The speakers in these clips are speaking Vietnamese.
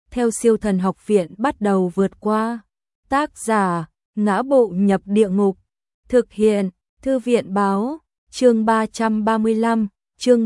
theo Siêu Thần Học Viện bắt đầu vượt qua. Tác giả: Ngã Bộ Nhập Địa Ngục. Thực hiện: Thư viện báo. Chương 335, chương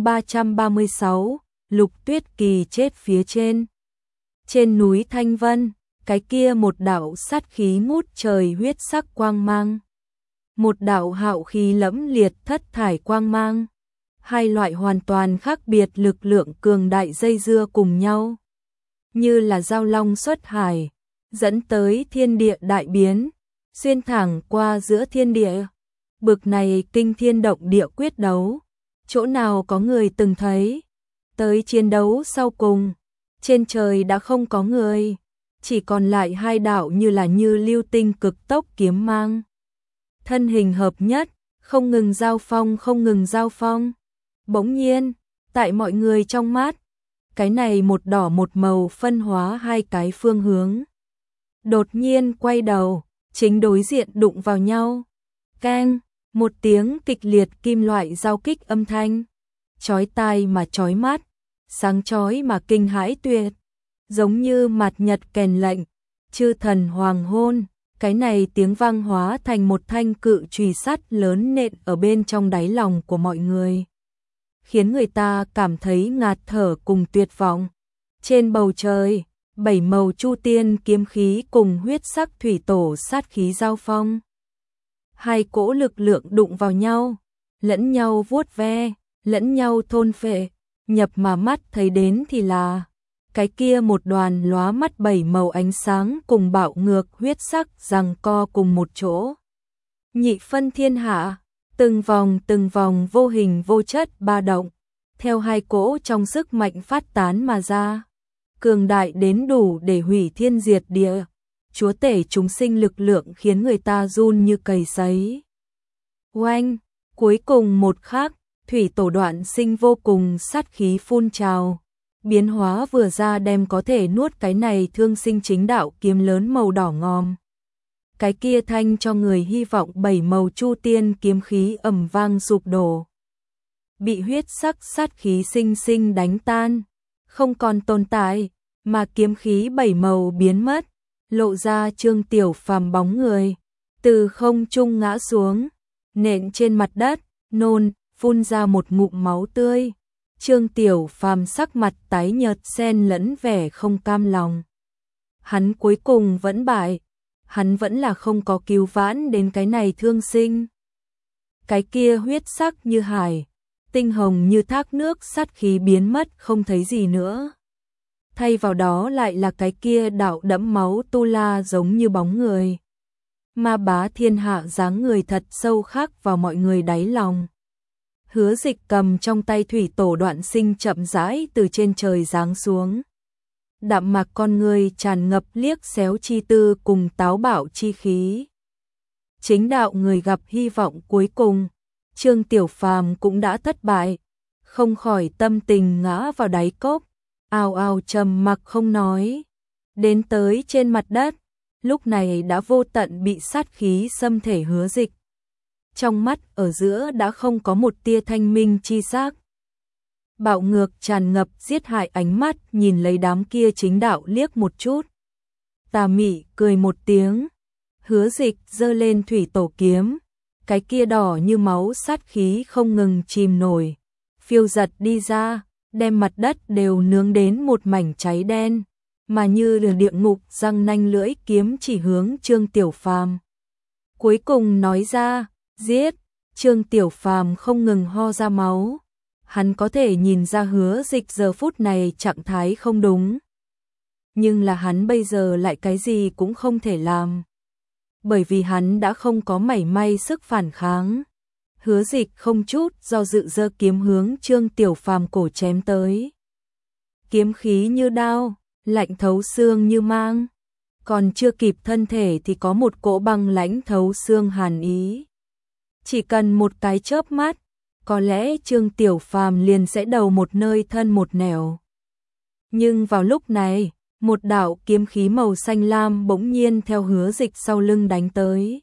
336, Lục Tuyết Kỳ chết phía trên. Trên núi Thanh Vân, cái kia một đạo sát khí ngút trời huyết sắc quang mang. Một đạo hạo khí lẫm liệt thất thải quang mang. Hai loại hoàn toàn khác biệt lực lượng cường đại dây dưa cùng nhau. Như là giao long xuất hải, dẫn tới thiên địa đại biến, xuyên thẳng qua giữa thiên địa. Bực này kinh thiên động địa quyết đấu, chỗ nào có người từng thấy. Tới chiến đấu sau cùng, trên trời đã không có người, chỉ còn lại hai đạo như lưu tinh cực tốc kiếm mang. Thân hình hợp nhất, không ngừng giao phong. Bỗng nhiên, tại mọi người trong mắt, cái này một đỏ một màu phân hóa hai cái phương hướng. Đột nhiên quay đầu, chính đối diện đụng vào nhau. Keng, một tiếng kịch liệt kim loại giao kích âm thanh. Chói tai mà chói mắt, sáng chói mà kinh hãi tuyệt. Giống như mặt nhật kèn lệnh, chư thần hoàng hôn. Cái này tiếng vang hóa thành một thanh cự chùy sắt lớn nện ở bên trong đáy lòng của mọi người, khiến người ta cảm thấy ngạt thở cùng tuyệt vọng. Trên bầu trời, 7 màu chu tiên kiếm khí cùng huyết sắc thủy tổ sát khí giao phong. Hai cỗ lực lượng đụng vào nhau, lẫn nhau vuốt ve, lẫn nhau thôn phệ, nhập mà mắt thấy đến thì là cái kia một đoàn lóa mắt 7 màu ánh sáng cùng bạo ngược huyết sắc giằng co cùng một chỗ. Nhị phân thiên hạ, từng vòng vô hình vô chất ba động, theo hai cỗ trong sức mạnh phát tán mà ra, cường đại đến đủ để hủy thiên diệt địa, chúa tể chúng sinh lực lượng khiến người ta run như cầy sấy. Oanh, cuối cùng một khắc, thủy tổ Đoạn Sinh vô cùng sát khí phun trào, biến hóa vừa ra đem có thể nuốt cái này thương sinh chính đạo kiếm lớn màu đỏ ngòm. Cái kia thanh cho người hy vọng 7 màu chu tiên kiếm khí ầm vang sụp đổ, bị huyết sắc sát khí sinh sinh đánh tan, không còn tồn tại, mà kiếm khí 7 màu biến mất, lộ ra Trương Tiểu Phàm bóng người, từ không trung ngã xuống, nện trên mặt đất, phun ra một ngụm máu tươi. Trương Tiểu Phàm sắc mặt tái nhợt xen lẫn vẻ không cam lòng. Hắn cuối cùng vẫn bại, hắn vẫn là không có cứu vãn đến cái này thương sinh. Cái kia huyết sắc như hải, tinh hồng như thác nước sát khí biến mất không thấy gì nữa. Thay vào đó lại là cái kia đạo đẫm máu tu la giống như bóng người. Ma bá thiên hạ dáng người thật sâu khắc vào mọi người đáy lòng. Hứa Dịch cầm trong tay thủy tổ Đoạn Sinh chậm rãi từ trên trời giáng xuống. Đạm mạc con người tràn ngập liếc xéo chi tư cùng táo bạo chi khí. Chính đạo người gặp hy vọng cuối cùng, Trương Tiểu Phàm cũng đã thất bại, không khỏi tâm tình ngã vào đáy cốc, ào ào trầm mặc không nói. Đến tới trên mặt đất, lúc này đã vô tận bị sát khí xâm thể Hứa Dịch. Trong mắt ở giữa đã không có một tia thanh minh chi sắc. Bạo ngược tràn ngập giết hại ánh mắt nhìn lấy đám kia chính đạo liếc một chút. Tà mị cười một tiếng. Hứa Dịch giơ lên thủy tổ kiếm. Cái kia đỏ như máu sát khí không ngừng chìm nổi. Phiêu giật đi ra, đem mặt đất đều nướng đến một mảnh cháy đen. Mà như là địa ngục răng nanh lưỡi kiếm chỉ hướng Trương Tiểu Phàm. Cuối cùng nói ra, giết. Trương Tiểu Phàm không ngừng ho ra máu. Hắn có thể nhìn ra Hứa Dịch giờ phút này trạng thái không đúng. Nhưng là hắn bây giờ lại cái gì cũng không thể làm. Bởi vì hắn đã không có mảy may sức phản kháng. Hứa Dịch không chút do dự giơ kiếm hướng Trương Tiểu Phàm cổ chém tới. Kiếm khí như đao, lạnh thấu xương như mang. Còn chưa kịp thân thể thì có một cỗ băng lãnh thấu xương hàn ý. Chỉ cần một cái chớp mắt, có lẽ Trương Tiểu Phàm liền sẽ đầu một nơi thân một nẻo. Nhưng vào lúc này, một đạo kiếm khí màu xanh lam bỗng nhiên theo Hứa Dịch sau lưng đánh tới.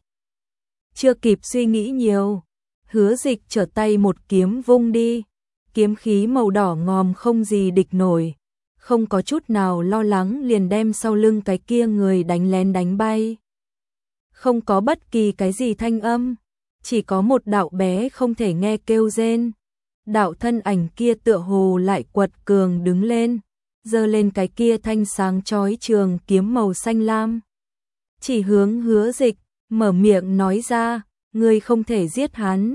Chưa kịp suy nghĩ nhiều, Hứa Dịch trở tay một kiếm vung đi, kiếm khí màu đỏ ngòm không gì địch nổi, không có chút nào lo lắng liền đem sau lưng cái kia người đánh lén đánh bay. Không có bất kỳ cái gì thanh âm, chỉ có một đạo bé không thể nghe kêu rên. Đạo thân ảnh kia tựa hồ lại quật cường đứng lên, giơ lên cái kia thanh sáng chói trường kiếm màu xanh lam. Chỉ hướng Hứa Dịch, mở miệng nói ra, ngươi không thể giết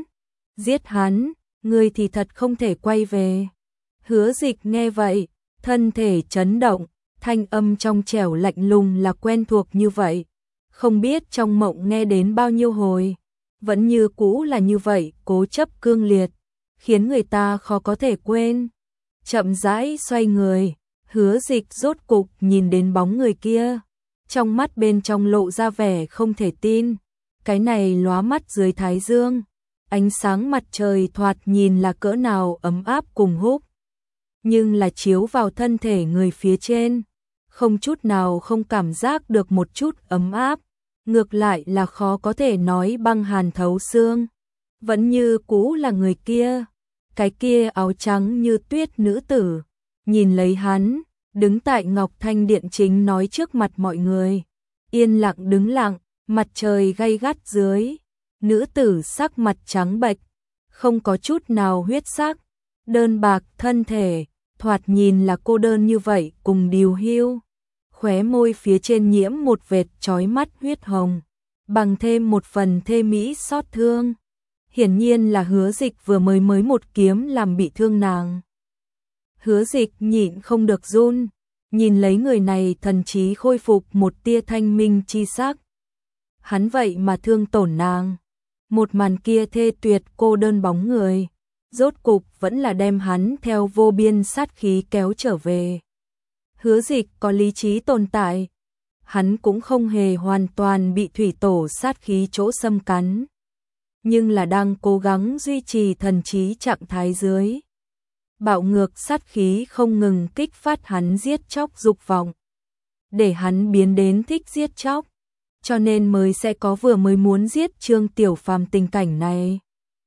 hắn, ngươi thì thật không thể quay về. Hứa Dịch nghe vậy, thân thể chấn động, thanh âm trong trẻo lạnh lùng là quen thuộc như vậy. Không biết trong mộng nghe đến bao nhiêu hồi, vẫn như cũ là như vậy, cố chấp cương liệt, khiến người ta khó có thể quên. Chậm rãi xoay người, Hứa Dịch rốt cục nhìn đến bóng người kia, trong mắt bên trong lộ ra vẻ không thể tin. Cái này lóa mắt dưới thái dương, ánh sáng mặt trời thoạt nhìn là cỡ nào ấm áp cùng húc, nhưng là chiếu vào thân thể người phía trên, không chút nào không cảm giác được một chút ấm áp, ngược lại là khó có thể nói băng hàn thấu xương. Vẫn như cũ là người kia, cái kia áo trắng như tuyết nữ tử, nhìn lấy hắn, đứng tại Ngọc Thanh Điện chính nói trước mặt mọi người, yên lặng đứng lặng, mặt trời gay gắt dưới, nữ tử sắc mặt trắng bệch, không có chút nào huyết sắc, đơn bạc thân thể, thoạt nhìn là cô đơn như vậy cùng điều hưu. Khóe môi phía trên nhiễm một vệt chói mắt huyết hồng, bằng thêm một phần thê mỹ xót thương. Hiển nhiên là Hứa Dịch vừa mới một kiếm làm bị thương nàng. Hứa Dịch nhịn không được run, nhìn lấy người này thần trí khôi phục một tia thanh minh chi sắc. Hắn vậy mà thương tổn nàng. Một màn kia thê tuyệt cô đơn bóng người, rốt cục vẫn là đem hắn theo vô biên sát khí kéo trở về. Hứa Dịch có lý trí tồn tại, hắn cũng không hề hoàn toàn bị thủy tổ sát khí chỗ xâm cắn, nhưng là đang cố gắng duy trì thần trí trạng thái dưới. Bạo ngược sát khí không ngừng kích phát hắn giết chóc dục vọng, để hắn biến đến thích giết chóc, cho nên mới sẽ có vừa mới muốn giết Trương Tiểu Phàm tình cảnh này.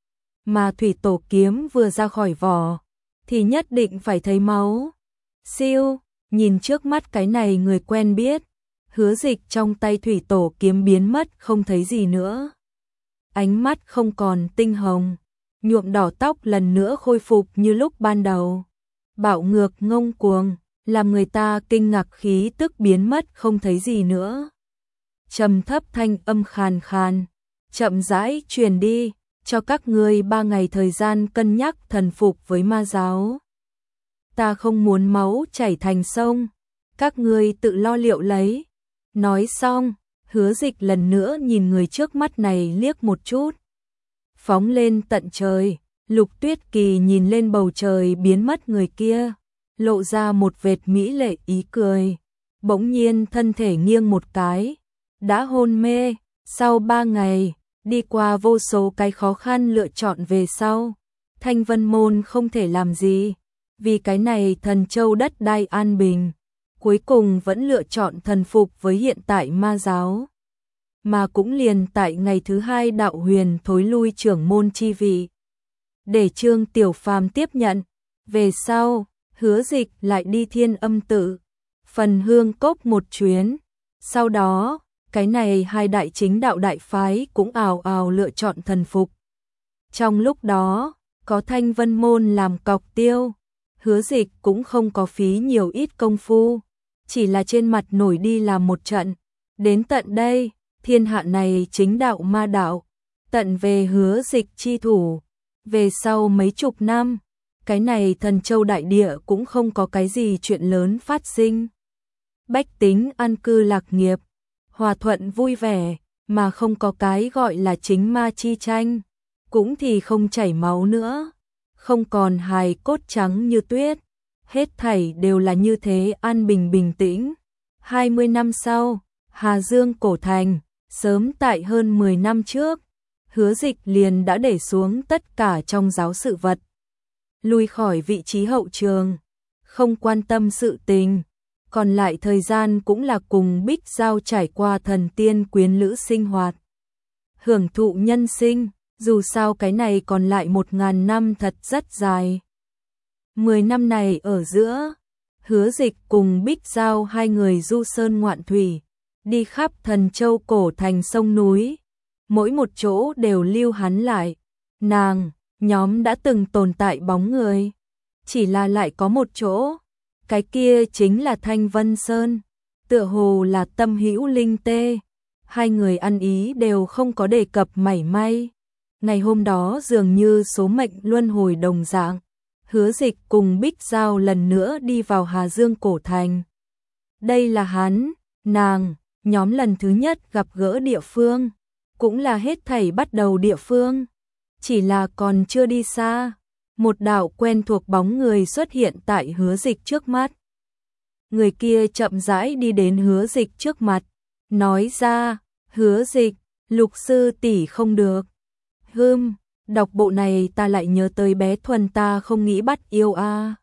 Mà thủy tổ kiếm vừa ra khỏi vỏ, thì nhất định phải thấy máu. Siêu, nhìn trước mắt cái này người quen biết, Hứa Dịch trong tay thủy tổ kiếm biến mất không thấy gì nữa. Ánh mắt không còn tinh hồng, nhuộm đỏ tóc lần nữa khôi phục như lúc ban đầu. Bạo ngược ngông cuồng, làm người ta kinh ngạc khí tức biến mất không thấy gì nữa. Trầm thấp thanh âm khàn khàn, chậm rãi truyền đi, cho các ngươi 3 ngày thời gian cân nhắc thần phục với ma giáo. Ta không muốn máu chảy thành sông, các ngươi tự lo liệu lấy. Nói xong, Hứa Dịch lần nữa nhìn người trước mắt này liếc một chút. Phóng lên tận trời, Lục Tuyết Kỳ nhìn lên bầu trời biến mất người kia, lộ ra một vệt mỹ lệ ý cười. Bỗng nhiên thân thể nghiêng một cái, đã hôn mê. Sau 3 ngày, đi qua vô số cái khó khăn lựa chọn về sau, Thanh Vân Môn không thể làm gì, vì cái này Thần Châu đất đai an bình, cuối cùng vẫn lựa chọn thần phục với hiện tại ma giáo. Mà cũng liền tại ngày thứ 2 Đạo Huyền thối lui trưởng môn chi vị, để Trương Tiểu Phàm tiếp nhận. Về sau, Hứa Dịch lại đi Thiên Âm Tự, Phần Hương Cốc một chuyến. Sau đó, cái này 2 đại chính đạo đại phái cũng ào ào lựa chọn thần phục. Trong lúc đó, có Thanh Vân Môn làm cọc tiêu, Hứa Dịch cũng không có phí nhiều ít công phu, chỉ là trên mặt nổi đi làm một trận. Đến tận đây, thiên hạ này chính đạo ma đạo, tận về Hứa Dịch chi thủ. Về sau mấy chục năm, cái này Thần Châu đại địa cũng không có cái gì chuyện lớn phát sinh. Bách tính an cư lạc nghiệp, hòa thuận vui vẻ, mà không có cái gọi là chính ma chi tranh, cũng thì không chảy máu nữa, không còn hài cốt trắng như tuyết, hết thảy đều là như thế an bình bình tĩnh. 20 năm sau, Hà Dương cổ thành, sớm tại hơn 10 năm trước, Hứa Dịch liền đã để xuống tất cả trong giáo sự vật, lui khỏi vị trí hậu trường, không quan tâm sự tình. Còn lại thời gian cũng là cùng Bích Giao trải qua thần tiên quyến lữ sinh hoạt, hưởng thụ nhân sinh, dù sao cái này còn lại 1000 năm thật rất dài. 10 năm này ở giữa, Hứa Dịch cùng Bích Giao hai người du sơn ngoạn thủy, đi khắp Thần Châu cổ thành sông núi, mỗi một chỗ đều lưu hắn lại. Nàng, nhóm đã từng tồn tại bóng người, chỉ là lại có một chỗ, cái kia chính là Thanh Vân Sơn, tựa hồ là tâm hữu linh tê. Hai người ăn ý đều không có đề cập mảy may. Ngày hôm đó dường như số mệnh luân hồi đồng dạng, Hứa Dịch cùng Bích Giao lần nữa đi vào Hà Dương cổ thành. Đây là hắn, nàng, nhóm lần thứ nhất gặp gỡ địa phương, cũng là hết thảy bắt đầu địa phương. Chỉ là còn chưa đi xa, một đạo quen thuộc bóng người xuất hiện tại Hứa Dịch trước mắt. Người kia chậm rãi đi đến Hứa Dịch trước mặt, nói ra, Hứa Dịch, Lục sư tỷ không được. Đọc bộ này ta lại nhớ tới bé Thuần ta không nghĩ bắt yêu a.